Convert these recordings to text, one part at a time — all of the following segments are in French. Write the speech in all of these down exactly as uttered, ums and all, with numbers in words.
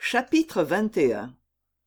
Chapitre vingt et un.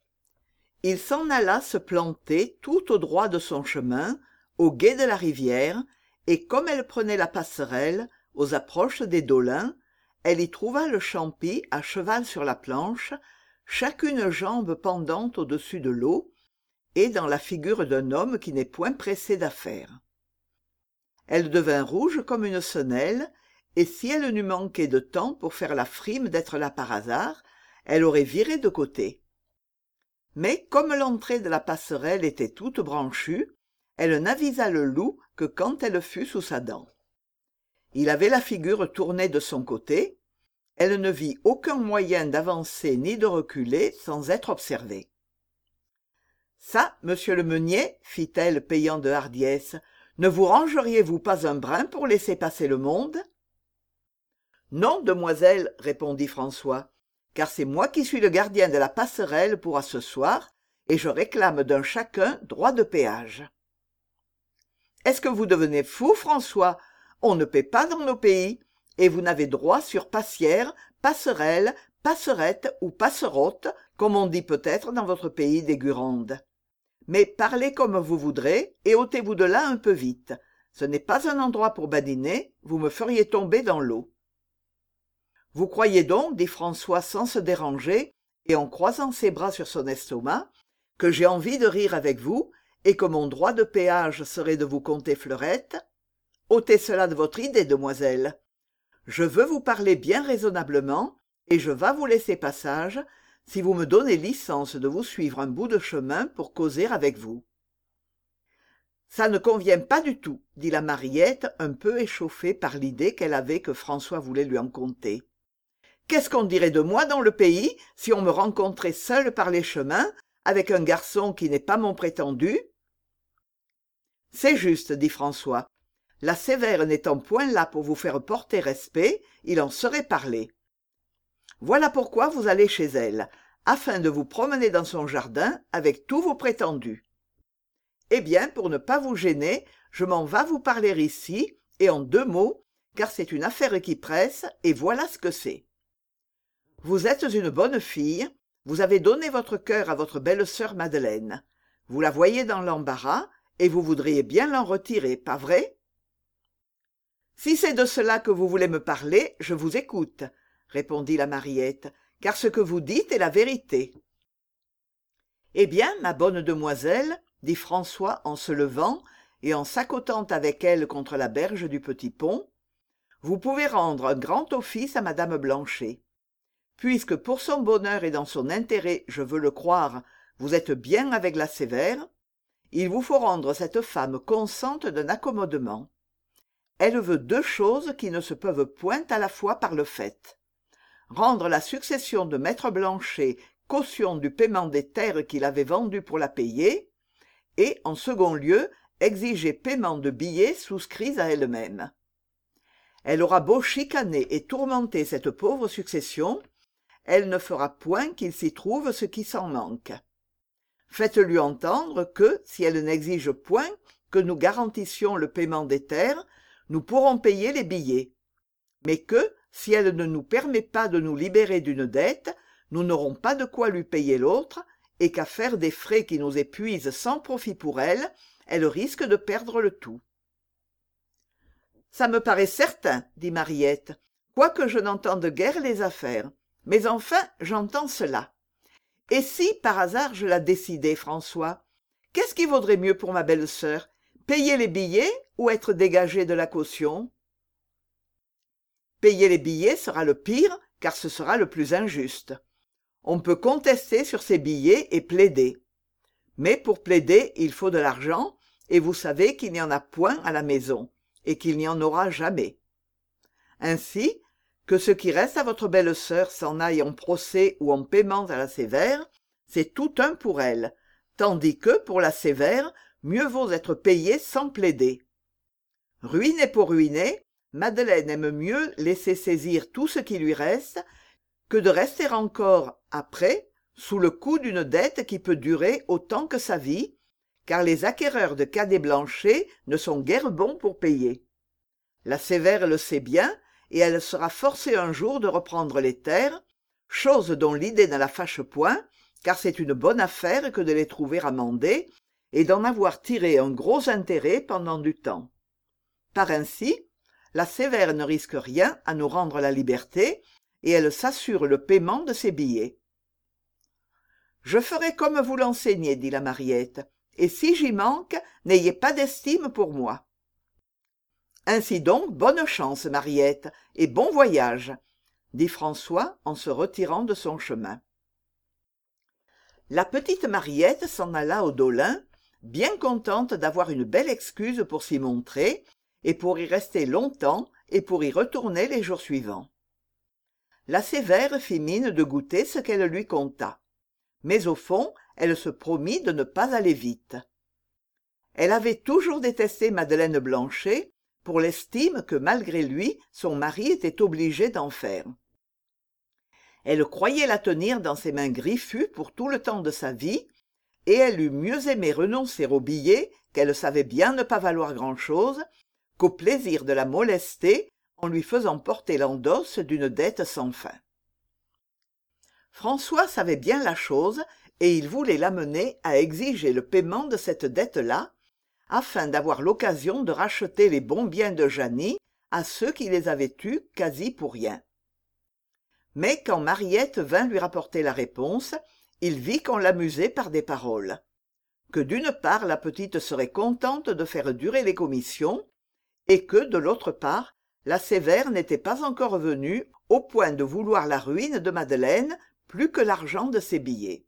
Il s'en alla se planter tout au droit de son chemin, au gué de la rivière, et comme elle prenait la passerelle, aux approches des dolins, elle y trouva le champi à cheval sur la planche, chacune jambe pendante au-dessus de l'eau, et dans la figure d'un homme qui n'est point pressé d'affaires. Elle devint rouge comme une senelle, et si elle n'eût manqué de temps pour faire la frime d'être là par hasard, elle aurait viré de côté. Mais comme l'entrée de la passerelle était toute branchue, elle n'avisa le loup que quand elle fut sous sa dent. Il avait la figure tournée de son côté, elle ne vit aucun moyen d'avancer ni de reculer sans être observée. « Ça, monsieur le meunier, fit-elle, payant de hardiesse, ne vous rangeriez-vous pas un brin pour laisser passer le monde ?»« Non, demoiselle, répondit François, car c'est moi qui suis le gardien de la passerelle pour à ce soir, et je réclame d'un chacun droit de péage. »« Est-ce que vous devenez fou, François ? On ne paie pas dans nos pays, et vous n'avez droit sur passière, passerelle, passerette ou passerotte, comme on dit peut-être dans votre pays des Gurandes. Mais parlez comme vous voudrez, et ôtez-vous de là un peu vite. Ce n'est pas un endroit pour badiner, vous me feriez tomber dans l'eau. » « Vous croyez donc, dit François sans se déranger, et en croisant ses bras sur son estomac, que j'ai envie de rire avec vous, et que mon droit de péage serait de vous compter fleurette ? Ôtez cela de votre idée, demoiselle. Je veux vous parler bien raisonnablement, et je vas vous laisser passage, si vous me donnez licence de vous suivre un bout de chemin pour causer avec vous. »« Ça ne convient pas du tout, dit la Mariette, un peu échauffée par l'idée qu'elle avait que François voulait lui en conter. Qu'est-ce qu'on dirait de moi dans le pays si on me rencontrait seule par les chemins, avec un garçon qui n'est pas mon prétendu ? » « C'est juste, dit François. La Sévère n'étant point là pour vous faire porter respect, il en serait parlé. Voilà pourquoi vous allez chez elle, afin de vous promener dans son jardin avec tous vos prétendus. Eh bien, pour ne pas vous gêner, je m'en vas vous parler ici, et en deux mots, car c'est une affaire qui presse, et voilà ce que c'est. Vous êtes une bonne fille, vous avez donné votre cœur à votre belle-sœur Madeleine. Vous la voyez dans l'embarras, et vous voudriez bien l'en retirer, pas vrai ? Si c'est de cela que vous voulez me parler, je vous écoute, répondit la Mariette, car ce que vous dites est la vérité. Eh bien, ma bonne demoiselle, dit François en se levant et en s'accotant avec elle contre la berge du petit pont, vous pouvez rendre un grand office à madame Blanchet. Puisque pour son bonheur et dans son intérêt, je veux le croire, vous êtes bien avec la Sévère, il vous faut rendre cette femme consciente d'un accommodement. Elle veut deux choses qui ne se peuvent point à la fois par le fait. Rendre la succession de maître Blanchet caution du paiement des terres qu'il avait vendues pour la payer, et, en second lieu, exiger paiement de billets souscrits à elle-même. Elle aura beau chicaner et tourmenter cette pauvre succession, elle ne fera point qu'il s'y trouve ce qui s'en manque. Faites-lui entendre que, si elle n'exige point que nous garantissions le paiement des terres, nous pourrons payer les billets, mais que, si elle ne nous permet pas de nous libérer d'une dette, nous n'aurons pas de quoi lui payer l'autre, et qu'à faire des frais qui nous épuisent sans profit pour elle, elle risque de perdre le tout. « Ça me paraît certain, dit Mariette, quoique je n'entende guère les affaires. Mais enfin, j'entends cela. Et si, par hasard, je la décidais, François, qu'est-ce qui vaudrait mieux pour ma belle-sœur, payer les billets ou être dégagée de la caution ? Payer les billets sera le pire, car ce sera le plus injuste. On peut contester sur ces billets et plaider. Mais pour plaider, il faut de l'argent, et vous savez qu'il n'y en a point à la maison, et qu'il n'y en aura jamais. Ainsi, que ce qui reste à votre belle-sœur s'en aille en procès ou en paiement à la Sévère, c'est tout un pour elle, tandis que, pour la Sévère, mieux vaut être payé sans plaider. Ruinée pour ruiner, Madeleine aime mieux laisser saisir tout ce qui lui reste que de rester encore, après, sous le coup d'une dette qui peut durer autant que sa vie, car les acquéreurs de cadets Blanchet ne sont guère bons pour payer. La Sévère le sait bien, et elle sera forcée un jour de reprendre les terres, chose dont l'idée ne la fâche point, car c'est une bonne affaire que de les trouver amendés, et d'en avoir tiré un gros intérêt pendant du temps. Par ainsi, la Sévère ne risque rien à nous rendre la liberté, et elle s'assure le paiement de ses billets. « Je ferai comme vous l'enseignez, dit la Mariette, et si j'y manque, n'ayez pas d'estime pour moi. » Ainsi donc, bonne chance, Mariette, et bon voyage, dit François en se retirant de son chemin. La petite Mariette s'en alla au Dolin, bien contente d'avoir une belle excuse pour s'y montrer, et pour y rester longtemps, et pour y retourner les jours suivants. La Sévère fit mine de goûter ce qu'elle lui conta. Mais au fond, elle se promit de ne pas aller vite. Elle avait toujours détesté Madeleine Blanchet, pour l'estime que malgré lui, son mari était obligé d'en faire. Elle croyait la tenir dans ses mains griffues pour tout le temps de sa vie, et elle eût mieux aimé renoncer au billet, qu'elle savait bien ne pas valoir grand-chose, qu'au plaisir de la molester en lui faisant porter l'endosse d'une dette sans fin. François savait bien la chose, et il voulait l'amener à exiger le paiement de cette dette-là, afin d'avoir l'occasion de racheter les bons biens de Jeannie à ceux qui les avaient eus quasi pour rien. Mais quand Mariette vint lui rapporter la réponse, il vit qu'on l'amusait par des paroles. Que d'une part la petite serait contente de faire durer les commissions, et que, de l'autre part, la Sévère n'était pas encore venue au point de vouloir la ruine de Madeleine plus que l'argent de ses billets.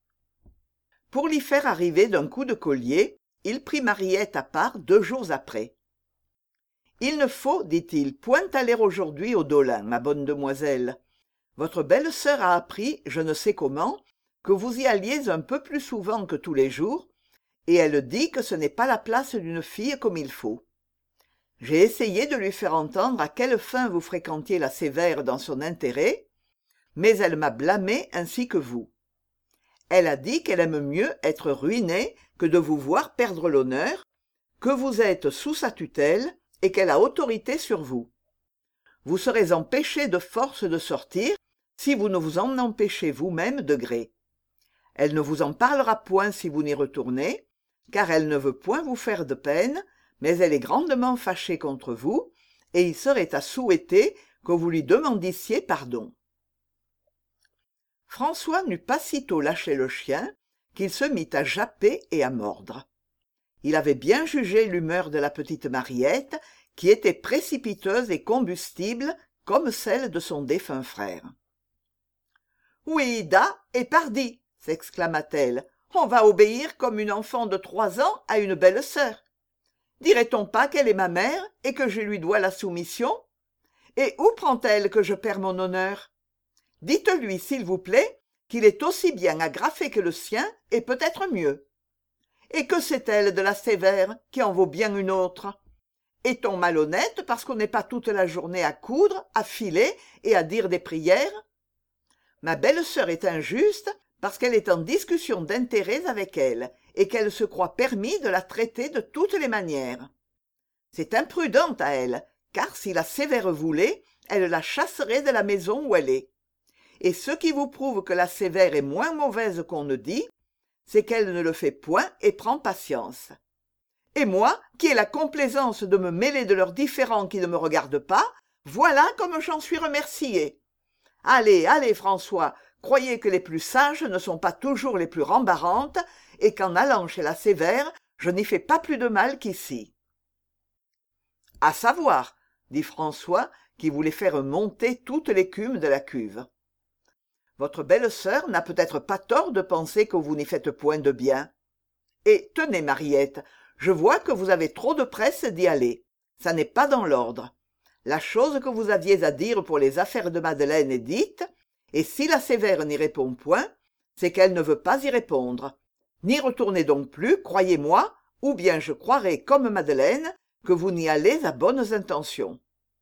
Pour l'y faire arriver d'un coup de collier, il prit Mariette à part deux jours après. « Il ne faut, dit-il, point aller aujourd'hui au Dolin, ma bonne demoiselle. Votre belle-sœur a appris, je ne sais comment, que vous y alliez un peu plus souvent que tous les jours, et elle dit que ce n'est pas la place d'une fille comme il faut. J'ai essayé de lui faire entendre à quelle fin vous fréquentiez la Sévère dans son intérêt, mais elle m'a blâmé ainsi que vous. Elle a dit qu'elle aime mieux être ruinée que de vous voir perdre l'honneur, que vous êtes sous sa tutelle et qu'elle a autorité sur vous. Vous serez empêché de force de sortir si vous ne vous en empêchez vous-même de gré. Elle ne vous en parlera point si vous n'y retournez, car elle ne veut point vous faire de peine, mais elle est grandement fâchée contre vous, et il serait à souhaiter que vous lui demandissiez pardon. » François n'eut pas sitôt lâché le chien qu'il se mit à japper et à mordre. Il avait bien jugé l'humeur de la petite Mariette, qui était précipiteuse et combustible comme celle de son défunt frère. « Oui, da, et pardi !» s'exclama-t-elle. « On va obéir comme une enfant de trois ans à une belle sœur. Dirait-on pas qu'elle est ma mère et que je lui dois la soumission? Et où prend-elle que je perds mon honneur? Dites-lui, s'il vous plaît, qu'il est aussi bien agrafé que le sien et peut-être mieux. Et que sait-elle de la Sévère qui en vaut bien une autre? Est-on malhonnête parce qu'on n'est pas toute la journée à coudre, à filer et à dire des prières? Ma belle-sœur est injuste parce qu'elle est en discussion d'intérêts avec elle et qu'elle se croit permis de la traiter de toutes les manières. C'est imprudent à elle, car si la Sévère voulait, elle la chasserait de la maison où elle est. Et ce qui vous prouve que la Sévère est moins mauvaise qu'on ne dit, c'est qu'elle ne le fait point et prend patience. Et moi, qui ai la complaisance de me mêler de leurs différends qui ne me regardent pas, voilà comme j'en suis remerciée. Allez, allez, François, croyez que les plus sages ne sont pas toujours les plus rembarrantes, et qu'en allant chez la Sévère, je n'y fais pas plus de mal qu'ici. »« À savoir, » dit François, qui voulait faire monter toute l'écume de la cuve. « Votre belle-sœur n'a peut-être pas tort de penser que vous n'y faites point de bien. Et tenez, Mariette, je vois que vous avez trop de presse d'y aller. Ça n'est pas dans l'ordre. La chose que vous aviez à dire pour les affaires de Madeleine est dite, et si la Sévère n'y répond point, c'est qu'elle ne veut pas y répondre. N'y retournez donc plus, croyez-moi, ou bien je croirai, comme Madeleine, que vous n'y allez à bonnes intentions. »«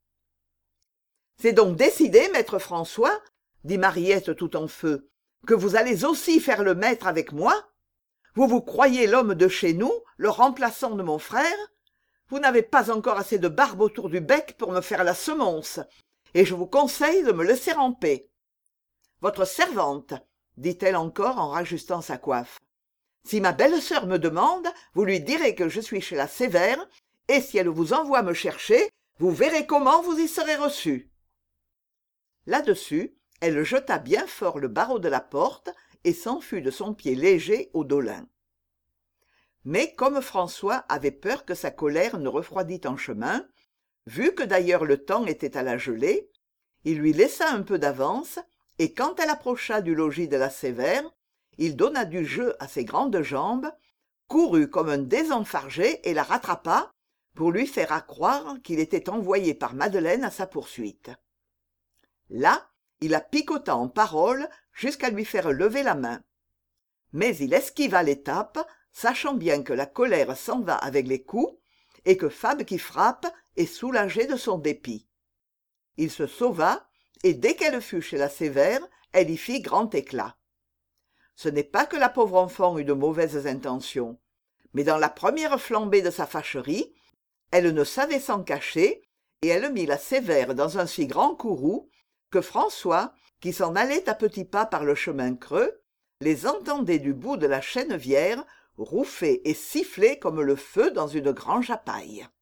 C'est donc décidé, maître François, » dit Mariette tout en feu, « que vous allez aussi faire le maître avec moi? Vous vous croyez l'homme de chez nous, le remplaçant de mon frère? Vous n'avez pas encore assez de barbe autour du bec pour me faire la semonce, et je vous conseille de me laisser en paix. votre servante dit-elle encore en rajustant sa coiffe. Si ma belle-sœur me demande, vous lui direz que je suis chez la Sévère, et si elle vous envoie me chercher, vous verrez comment vous y serez reçu. Là-dessus, elle jeta bien fort le barreau de la porte et s'enfuit de son pied léger au dolin. Mais comme François avait peur que sa colère ne refroidît en chemin, vu que d'ailleurs le temps était à la gelée, il lui laissa un peu d'avance, et quand elle approcha du logis de la Sévère, il donna du jeu à ses grandes jambes, courut comme un désenfargé et la rattrapa pour lui faire accroire qu'il était envoyé par Madeleine à sa poursuite. Là, il la picota en paroles jusqu'à lui faire lever la main. Mais il esquiva l'étape, sachant bien que la colère s'en va avec les coups, et que femme qui frappe est soulagée de son dépit. Il se sauva, et dès qu'elle fut chez la Sévère, elle y fit grand éclat. Ce n'est pas que la pauvre enfant eût de mauvaises intentions, mais dans la première flambée de sa fâcherie, elle ne savait s'en cacher, et elle mit la Sévère dans un si grand courroux que François, qui s'en allait à petits pas par le chemin creux, les entendait du bout de la chènevière rouffer et siffler comme le feu dans une grange à paille.